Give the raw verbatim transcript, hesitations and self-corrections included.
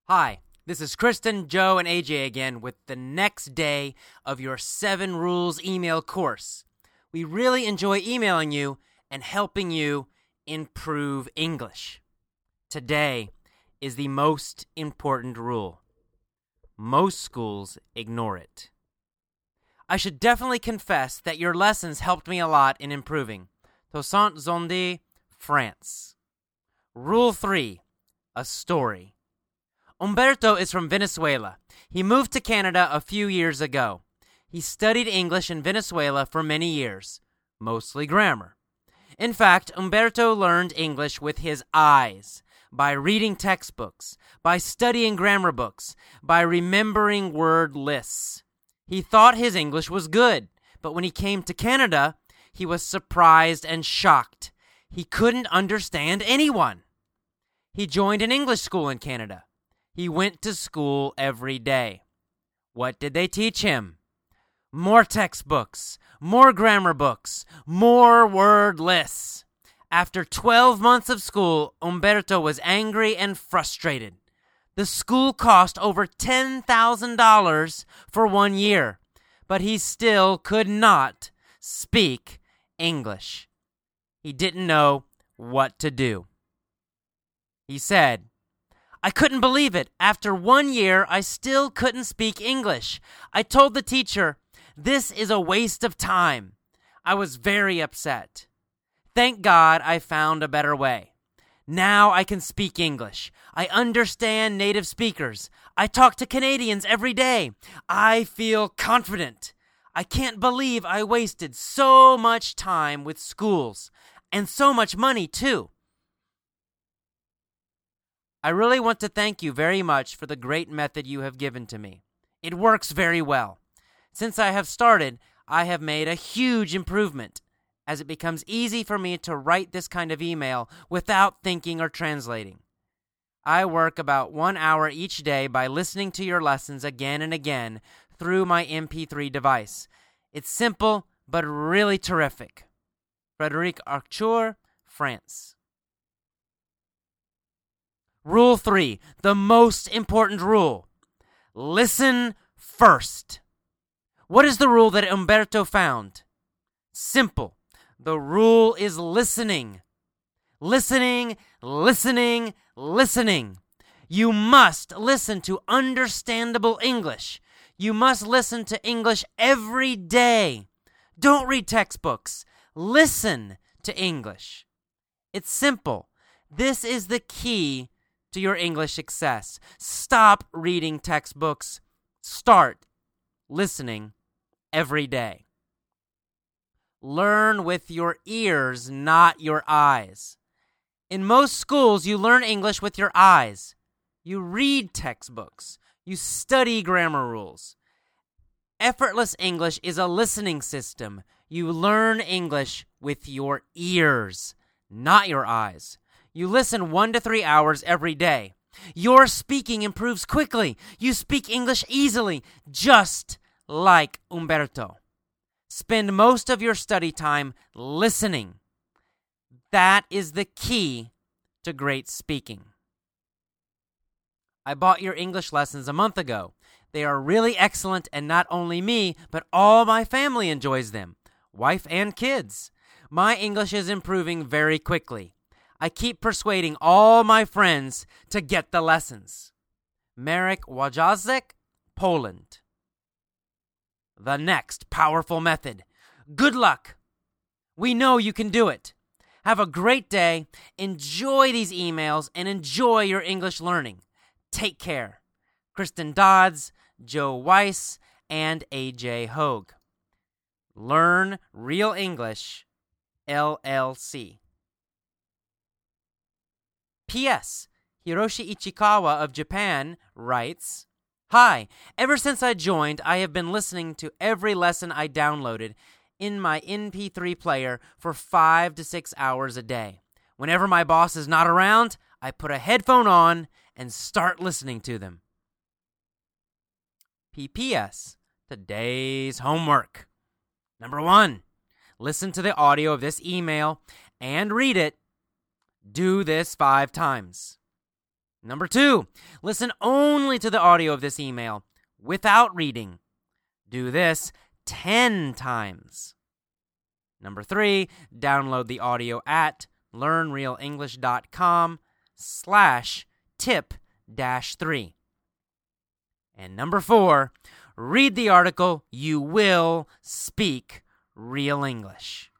Hi, this is Kristen, Joe, and A J again with the next day of your Seven Rules email course. We really enjoy emailing you and helping you improve English. Today is the most important rule. Most schools ignore it. I should definitely confess that your lessons helped me a lot in improving. Toussaint Zonde, France. Rule three, a story. Umberto is from Venezuela. He moved to Canada a few years ago. He studied English in Venezuela for many years, mostly grammar. In fact, Umberto learned English with his eyes, by reading textbooks, by studying grammar books, by remembering word lists. He thought his English was good, but when he came to Canada, he was surprised and shocked. He couldn't understand anyone. He joined an English school in Canada. He went to school every day. What did they teach him? More textbooks, more grammar books, more word lists. After twelve months of school, Umberto was angry and frustrated. The school cost over ten thousand dollars for one year, but he still could not speak English. He didn't know what to do. He said, I couldn't believe it. After one year, I still couldn't speak English. I told the teacher, this is a waste of time. I was very upset. Thank God I found a better way. Now I can speak English. I understand native speakers. I talk to Canadians every day. I feel confident. I can't believe I wasted so much time with schools, and so much money too. I really want to thank you very much for the great method you have given to me. It works very well. Since I have started, I have made a huge improvement, as it becomes easy for me to write this kind of email without thinking or translating. I work about one hour each day by listening to your lessons again and again through my M P three device. It's simple, but really terrific. Frederic Arthur, France. Rule three, the most important rule. Listen first. What is the rule that Umberto found? Simple. The rule is listening. Listening, listening, listening. You must listen to understandable English. You must listen to English every day. Don't read textbooks. Listen to English. It's simple. This is the key to your English success. Stop reading textbooks. Start listening every day. Learn with your ears, not your eyes. In most schools, you learn English with your eyes. You read textbooks. You study grammar rules. Effortless English is a listening system. You learn English with your ears, not your eyes. You listen one to three hours every day. Your speaking improves quickly. You speak English easily, just like Umberto. Spend most of your study time listening. That is the key to great speaking. I bought your English lessons a month ago. They are really excellent, and not only me, but all my family enjoys them, wife and kids. My English is improving very quickly. I keep persuading all my friends to get the lessons. Marek Wojciech, Poland. The next powerful method. Good luck. We know you can do it. Have a great day. Enjoy these emails and enjoy your English learning. Take care. Kristen Dodds, Joe Weiss, and A J Hogue. Learn Real English, L L C. P S. Hiroshi Ichikawa of Japan writes, Hi, ever since I joined, I have been listening to every lesson I downloaded in my M P three player for five to six hours a day. Whenever my boss is not around, I put a headphone on and start listening to them. P P S. Today's homework. Number one, listen to the audio of this email and read it. Do this five times. Number two, listen only to the audio of this email without reading. Do this ten times. Number three, download the audio at learnrealenglish.com slash tip dash three. And number four, read the article. You will speak real English.